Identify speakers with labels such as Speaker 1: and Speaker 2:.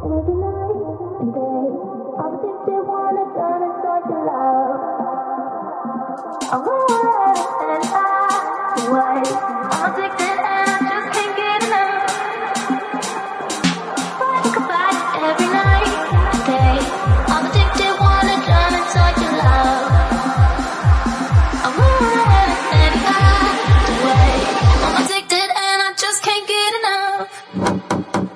Speaker 1: every night and day. I'm addicted, wanna turn inside to love. I'm away and I'm away. I'm addicted and